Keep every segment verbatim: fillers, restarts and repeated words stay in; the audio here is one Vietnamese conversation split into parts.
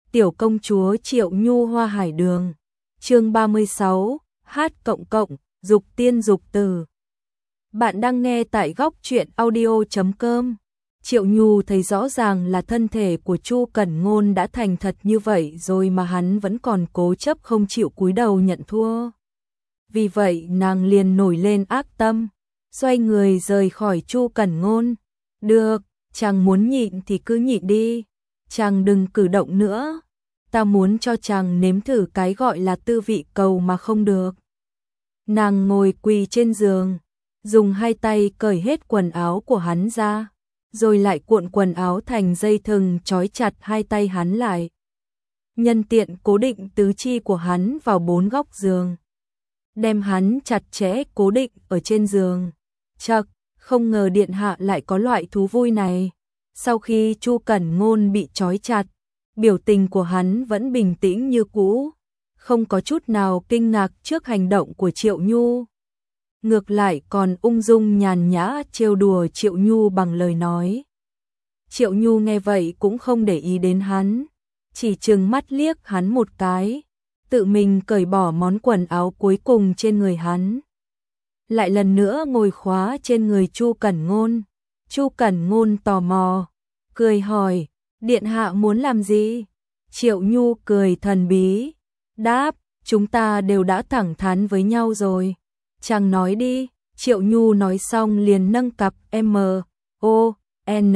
Tiểu công chúa Triệu Nhu Hoa Hải Đường. Chương ba mươi sáu, hát cộng cộng, dục tiên dục tử. Bạn đang nghe tại góc truyện audio chấm com. Triệu Nhu thấy rõ ràng là thân thể của Chu Cẩn Ngôn đã thành thật như vậy rồi mà hắn vẫn còn cố chấp không chịu cúi đầu nhận thua. Vì vậy nàng liền nổi lên ác tâm, xoay người rời khỏi Chu Cẩn Ngôn. Được, chàng muốn nhịn thì cứ nhịn đi, chàng đừng cử động nữa. Ta muốn cho chàng nếm thử cái gọi là tư vị cầu mà không được. Nàng ngồi quỳ trên giường, dùng hai tay cởi hết quần áo của hắn ra, rồi lại cuộn quần áo thành dây thừng trói chặt hai tay hắn lại. Nhân tiện cố định tứ chi của hắn vào bốn góc giường, đem hắn chặt chẽ cố định ở trên giường. Chậc, không ngờ điện hạ lại có loại thú vui này. Sau khi Chu Cẩn Ngôn bị trói chặt, biểu tình của hắn vẫn bình tĩnh như cũ, không có chút nào kinh ngạc trước hành động của Triệu Nhu. Ngược lại còn ung dung nhàn nhã trêu đùa Triệu Nhu bằng lời nói. Triệu Nhu nghe vậy cũng không để ý đến hắn, chỉ trừng mắt liếc hắn một cái, tự mình cởi bỏ món quần áo cuối cùng trên người hắn. Lại lần nữa ngồi khóa trên người Chu Cẩn Ngôn. Chu Cẩn Ngôn tò mò, cười hỏi, điện hạ muốn làm gì? Triệu Nhu cười thần bí, đáp, chúng ta đều đã thẳng thắn với nhau rồi. Chàng nói đi. Triệu Nhu nói xong liền nâng cặp M, O, N,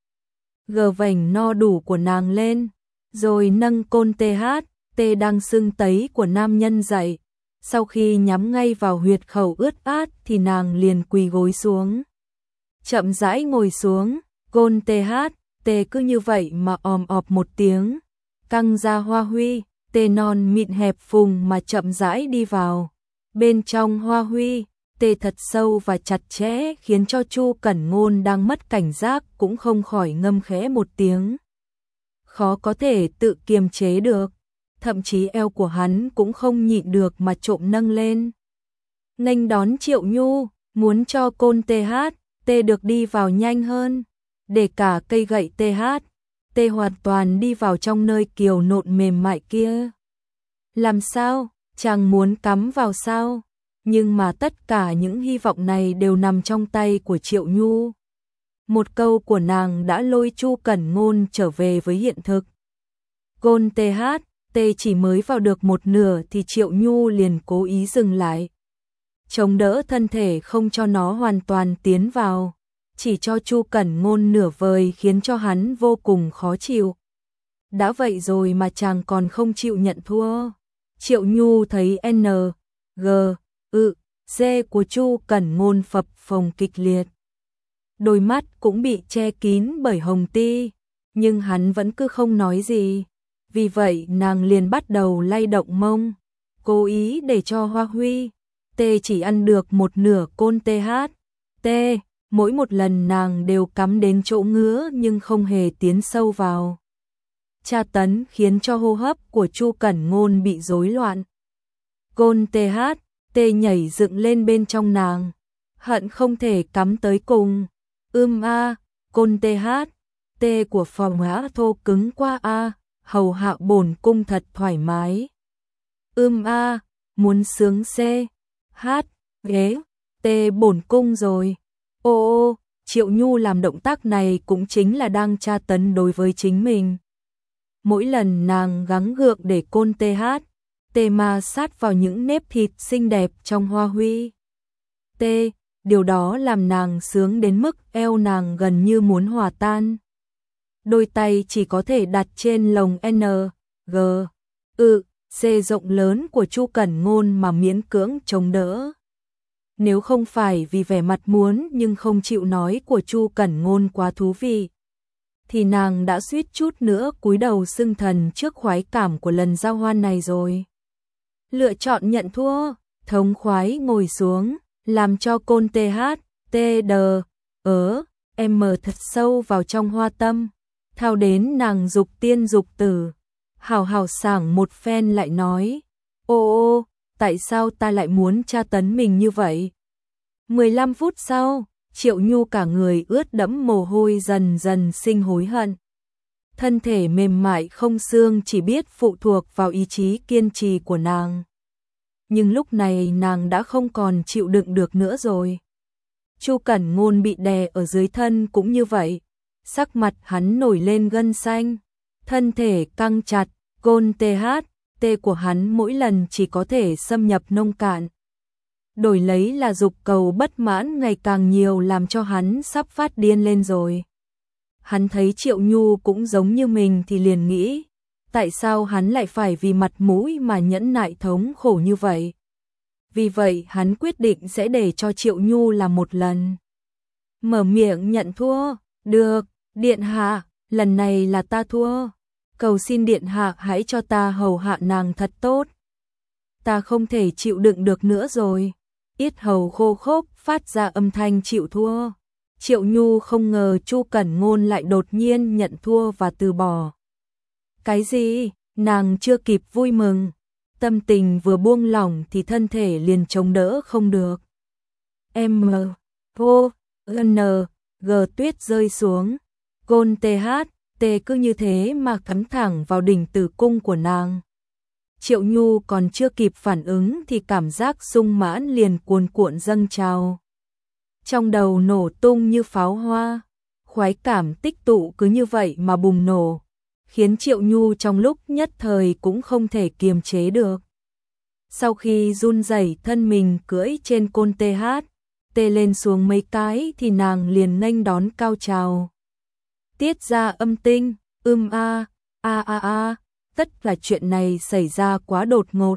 G vành no đủ của nàng lên, rồi nâng côn T H, T đang sưng tấy của nam nhân dậy. Sau khi nhắm ngay vào huyệt khẩu ướt át thì nàng liền quỳ gối xuống. Chậm rãi ngồi xuống, côn T H, T cứ như vậy mà òm ọp một tiếng, căng ra hoa huy, T non mịn hẹp phùng mà chậm rãi đi vào. Bên trong hoa huy, T thật sâu và chặt chẽ khiến cho Chu Cẩn Ngôn đang mất cảnh giác cũng không khỏi ngâm khẽ một tiếng. Khó có thể tự kiềm chế được, thậm chí eo của hắn cũng không nhịn được mà trộm nâng lên. Nghênh đón Triệu Nhu, muốn cho côn T H, T được đi vào nhanh hơn, để cả cây gậy T H, T hoàn toàn đi vào trong nơi kiều nộn mềm mại kia. Làm sao? Chàng muốn cắm vào sao? Nhưng mà tất cả những hy vọng này đều nằm trong tay của Triệu Nhu. Một câu của nàng đã lôi Chu Cẩn Ngôn trở về với hiện thực. Côn T H, T chỉ mới vào được một nửa thì Triệu Nhu liền cố ý dừng lại, chống đỡ thân thể không cho nó hoàn toàn tiến vào, chỉ cho Chu Cẩn Ngôn nửa vời khiến cho hắn vô cùng khó chịu. Đã vậy rồi mà chàng còn không chịu nhận thua. Triệu Nhu thấy N, G, ư, C của Chu Cẩn Ngôn phập phồng kịch liệt. Đôi mắt cũng bị che kín bởi hồng ti, nhưng hắn vẫn cứ không nói gì. Vì vậy nàng liền bắt đầu lay động mông, cố ý để cho hoa huy, T chỉ ăn được một nửa côn T H, T, mỗi một lần nàng đều cắm đến chỗ ngứa nhưng không hề tiến sâu vào. Tra tấn khiến cho hô hấp của Chu Cẩn Ngôn bị rối loạn. Côn T H, T nhảy dựng lên bên trong nàng, hận không thể cắm tới cùng. Ưm a, côn T H, T của phòng hã thô cứng qua a, hầu hạ bổn cung thật thoải mái. Ưm a, muốn sướng C, H, ghế, T bổn cung rồi. Ô ô, Triệu Nhu làm động tác này cũng chính là đang tra tấn đối với chính mình. Mỗi lần nàng gắng gượng để côn T H, T ma sát vào những nếp thịt xinh đẹp trong hoa huy. T, điều đó làm nàng sướng đến mức eo nàng gần như muốn hòa tan. Đôi tay chỉ có thể đặt trên lồng N, G, ư, C rộng lớn của Chu Cẩn Ngôn mà miễn cưỡng chống đỡ. Nếu không phải vì vẻ mặt muốn nhưng không chịu nói của Chu Cẩn Ngôn quá thú vị, thì nàng đã suýt chút nữa cúi đầu xưng thần trước khoái cảm của lần giao hoan này rồi. Lựa chọn nhận thua, thống khoái ngồi xuống, làm cho côn T H, T đờ, ớ, M thật sâu vào trong hoa tâm, thao đến nàng dục tiên dục tử. Hào hào sảng một phen lại nói, ô ô, tại sao ta lại muốn tra tấn mình như vậy? mười lăm phút sau, Triệu Nhu cả người ướt đẫm mồ hôi dần dần sinh hối hận. thân thể mềm mại không xương chỉ biết phụ thuộc vào ý chí kiên trì của nàng. Nhưng lúc này nàng đã không còn chịu đựng được nữa rồi. Chu Cẩn Ngôn bị đè ở dưới thân cũng như vậy, sắc mặt hắn nổi lên gân xanh, thân thể căng chặt, gôn tê hát, tê của hắn mỗi lần chỉ có thể xâm nhập nông cạn. Đổi lấy là dục cầu bất mãn ngày càng nhiều làm cho hắn sắp phát điên lên rồi. Hắn thấy Triệu Nhu cũng giống như mình thì liền nghĩ, tại sao hắn lại phải vì mặt mũi mà nhẫn nại thống khổ như vậy. Vì vậy hắn quyết định sẽ để cho Triệu Nhu làm một lần. Mở miệng nhận thua, được, điện hạ, lần này là ta thua. Cầu xin điện hạ hãy cho ta hầu hạ nàng thật tốt. Ta không thể chịu đựng được nữa rồi. Yết hầu khô khốc phát ra âm thanh chịu thua. Triệu Nhu không ngờ Chu Cẩn Ngôn lại đột nhiên nhận thua và từ bỏ. Cái gì? Nàng chưa kịp vui mừng. Tâm tình vừa buông lỏng thì thân thể liền chống đỡ không được. M, O, N, G tuyết rơi xuống. Gôn tê hát, tê cứ như thế mà cắm thẳng vào đỉnh tử cung của nàng. Triệu Nhu còn chưa kịp phản ứng thì cảm giác sung mãn liền cuồn cuộn dâng trào. Trong đầu nổ tung như pháo hoa, khoái cảm tích tụ cứ như vậy mà bùng nổ, khiến Triệu Nhu trong lúc nhất thời cũng không thể kiềm chế được. Sau khi run rẩy thân mình cưỡi trên côn tê hát, tê lên xuống mấy cái thì nàng liền nghênh đón cao trào. Tiết ra âm tinh, ưm a, a a a, tất cả chuyện này xảy ra quá đột ngột.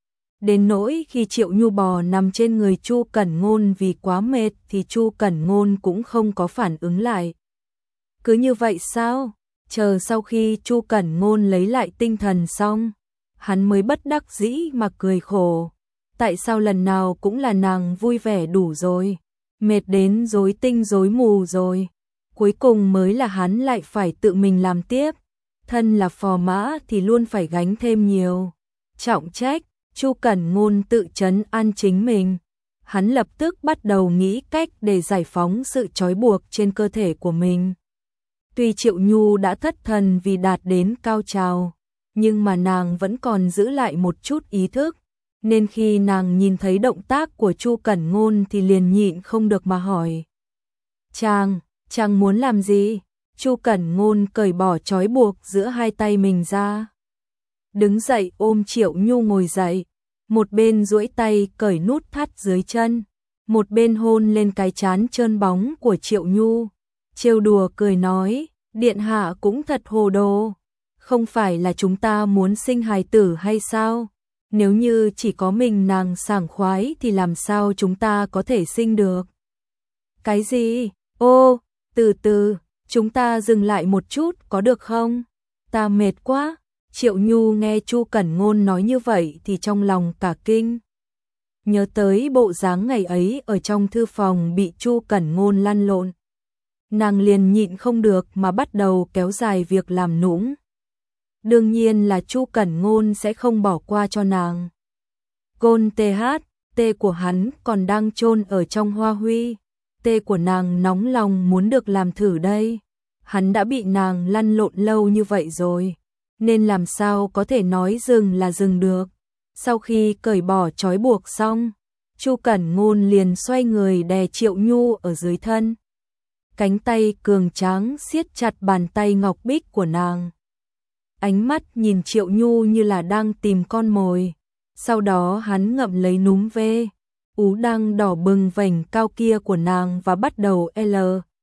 Đến nỗi khi Triệu Nhu bò nằm trên người Chu Cẩn Ngôn vì quá mệt thì Chu Cẩn Ngôn cũng không có phản ứng lại. Cứ như vậy sao? Chờ sau khi Chu Cẩn Ngôn lấy lại tinh thần xong, hắn mới bất đắc dĩ mà cười khổ. Tại sao lần nào cũng là nàng vui vẻ đủ rồi, mệt đến rối tinh rối mù rồi. Cuối cùng mới là hắn lại phải tự mình làm tiếp. Thân là phò mã thì luôn phải gánh thêm nhiều trọng trách. Chu Cẩn Ngôn tự trấn an chính mình. Hắn lập tức bắt đầu nghĩ cách để giải phóng sự trói buộc trên cơ thể của mình. Tuy Triệu Nhu đã thất thần vì đạt đến cao trào, nhưng mà nàng vẫn còn giữ lại một chút ý thức, nên khi nàng nhìn thấy động tác của Chu Cẩn Ngôn thì liền nhịn không được mà hỏi. Chàng, chàng muốn làm gì? Chu Cẩn Ngôn cởi bỏ trói buộc giữa hai tay mình ra. Đứng dậy ôm Triệu Nhu ngồi dậy, một bên duỗi tay cởi nút thắt dưới chân, một bên hôn lên cái trán trơn bóng của Triệu Nhu. Trêu đùa cười nói, điện hạ cũng thật hồ đồ, không phải là chúng ta muốn sinh hài tử hay sao? Nếu như chỉ có mình nàng sảng khoái thì làm sao chúng ta có thể sinh được? Cái gì? Ô, từ từ, chúng ta dừng lại một chút có được không? Ta mệt quá. Triệu Nhu nghe Chu Cẩn Ngôn nói như vậy thì trong lòng cả kinh. Nhớ tới bộ dáng ngày ấy ở trong thư phòng bị Chu Cẩn Ngôn lăn lộn. Nàng liền nhịn không được mà bắt đầu kéo dài việc làm nũng. Đương nhiên là Chu Cẩn Ngôn sẽ không bỏ qua cho nàng. Gôn tê hát, tê của hắn còn đang chôn ở trong hoa huy. Tê của nàng nóng lòng muốn được làm thử đây. Hắn đã bị nàng lăn lộn lâu như vậy rồi, nên làm sao có thể nói dừng là dừng được. Sau khi cởi bỏ trói buộc xong, Chu Cẩn Ngôn liền xoay người đè Triệu Nhu ở dưới thân. Cánh tay cường tráng siết chặt bàn tay ngọc bích của nàng. Ánh mắt nhìn Triệu Nhu như là đang tìm con mồi. Sau đó hắn ngậm lấy núm vê, ú đang đỏ bừng vành cao kia của nàng và bắt đầu L,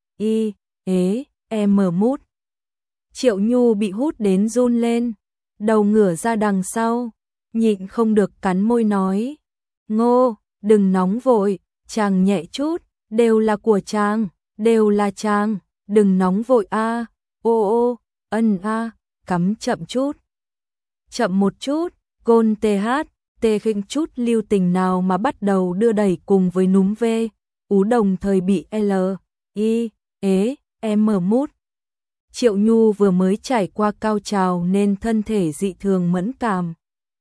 I, ế, M mút. Triệu Nhu bị hút đến run lên, đầu ngửa ra đằng sau, nhịn không được cắn môi nói. Ngô, đừng nóng vội, chàng nhẹ chút, đều là của chàng, đều là chàng, đừng nóng vội a. Ô ô, ân a, cắm chậm chút. Chậm một chút, Gôn tê hát, tê khinh chút lưu tình nào mà bắt đầu đưa đẩy cùng với núm vê, ú đồng thời bị L, I, ế, M mút. Triệu Nhu vừa mới trải qua cao trào nên thân thể dị thường mẫn cảm.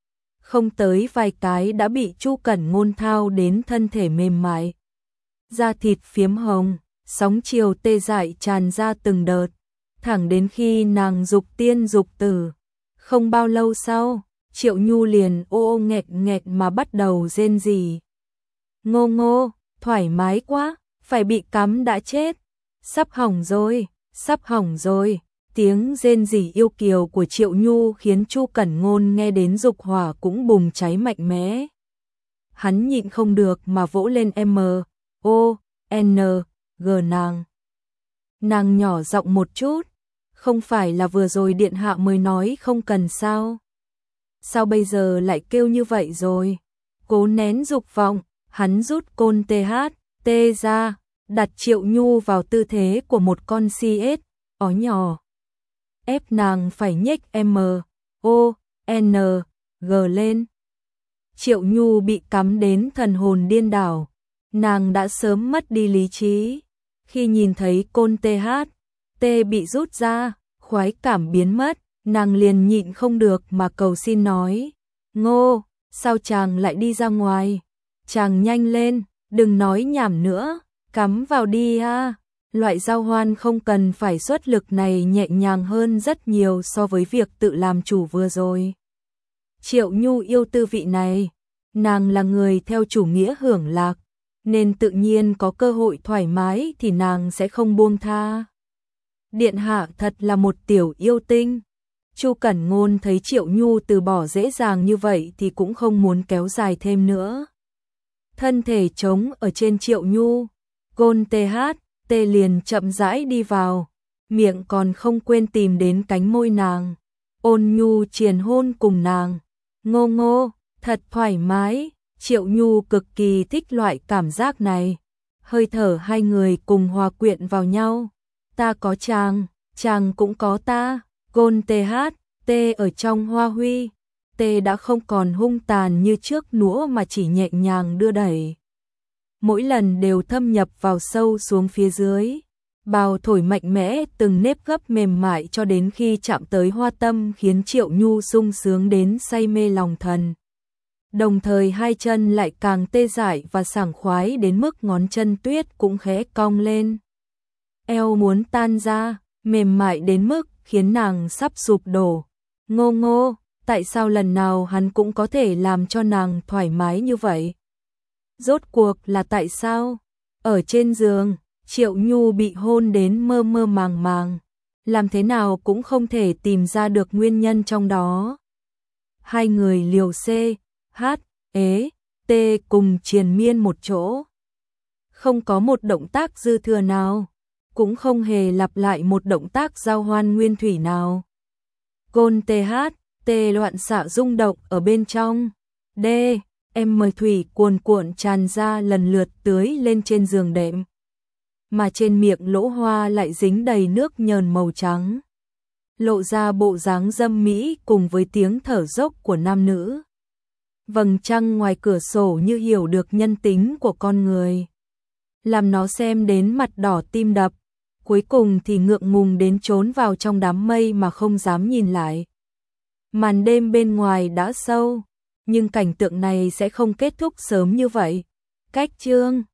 Không tới vài cái đã bị Chu Cẩn Ngôn thao đến thân thể mềm mại. Da thịt phiếm hồng, sóng chiều tê dại tràn ra từng đợt. Thân thẳng đến khi nàng dục tiên dục tử. Không bao lâu sau, Triệu Nhu liền ô ô nghẹt nghẹt mà bắt đầu rên rỉ. Ngô Ngô, thoải mái quá, phải bị cắm đã chết. Sắp hỏng rồi, sắp hỏng rồi. Tiếng rên rỉ yêu kiều của Triệu Nhu khiến Chu Cẩn Ngôn nghe đến dục hỏa cũng bùng cháy mạnh mẽ. Hắn nhịn không được mà vỗ lên M, O, N, G nàng. Nàng nhỏ giọng một chút, không phải là vừa rồi điện hạ mới nói không cần sao? Sao bây giờ lại kêu như vậy rồi? Cố nén dục vọng, hắn rút côn tê hát, tê ra, đặt Triệu Nhu vào tư thế của một con si ếch, ó nhỏ. Ép nàng phải nhếch M, O, N, G lên. Triệu Nhu bị cắm đến thần hồn điên đảo, nàng đã sớm mất đi lý trí. Khi nhìn thấy côn tê hát, T bị rút ra, khoái cảm biến mất, nàng liền nhịn không được mà cầu xin nói. Ngô, sao chàng lại đi ra ngoài? Chàng nhanh lên, đừng nói nhảm nữa, cắm vào đi ha. Loại giao hoan không cần phải xuất lực này nhẹ nhàng hơn rất nhiều so với việc tự làm chủ vừa rồi. Triệu Nhu yêu tư vị này, nàng là người theo chủ nghĩa hưởng lạc, nên tự nhiên có cơ hội thoải mái thì nàng sẽ không buông tha. Điện hạ thật là một tiểu yêu tinh. Chu Cẩn Ngôn thấy Triệu Nhu từ bỏ dễ dàng như vậy thì cũng không muốn kéo dài thêm nữa. Thân thể trống ở trên Triệu Nhu, côn tê hát, tê liền chậm rãi đi vào, miệng còn không quên tìm đến cánh môi nàng, ôn nhu triền hôn cùng nàng. Ngô Ngô, thật thoải mái. Triệu Nhu cực kỳ thích loại cảm giác này. Hơi thở hai người cùng hòa quyện vào nhau. Ta có chàng, chàng cũng có ta. Côn tê hát, tê ở trong hoa huy. Tê đã không còn hung tàn như trước nữa mà chỉ nhẹ nhàng đưa đẩy. Mỗi lần đều thâm nhập vào sâu xuống phía dưới. Bào thổi mạnh mẽ từng nếp gấp mềm mại cho đến khi chạm tới hoa tâm khiến Triệu Nhu sung sướng đến say mê lòng thần. Đồng thời hai chân lại càng tê dại và sảng khoái đến mức ngón chân tuyết cũng khẽ cong lên. Eo muốn tan ra, mềm mại đến mức khiến nàng sắp sụp đổ. Ngô Ngô, tại sao lần nào hắn cũng có thể làm cho nàng thoải mái như vậy? Rốt cuộc là tại sao? Ở trên giường, Triệu Nhu bị hôn đến mơ mơ màng màng. Làm thế nào cũng không thể tìm ra được nguyên nhân trong đó. Hai người liều C, hát, ế, tê cùng triền miên một chỗ. Không có một động tác dư thừa nào, cũng không hề lặp lại một động tác giao hoan nguyên thủy nào. Côn tê hát, tê loạn xạ rung động ở bên trong. D, em mời thủy cuồn cuộn tràn ra lần lượt tưới lên trên giường đệm. Mà trên miệng lỗ hoa lại dính đầy nước nhờn màu trắng. Lộ ra bộ dáng dâm mỹ cùng với tiếng thở dốc của nam nữ. Vầng trăng ngoài cửa sổ như hiểu được nhân tính của con người, làm nó xem đến mặt đỏ tim đập, cuối cùng thì ngượng ngùng đến trốn vào trong đám mây mà không dám nhìn lại. Màn đêm bên ngoài đã sâu, nhưng cảnh tượng này sẽ không kết thúc sớm như vậy. Cách chương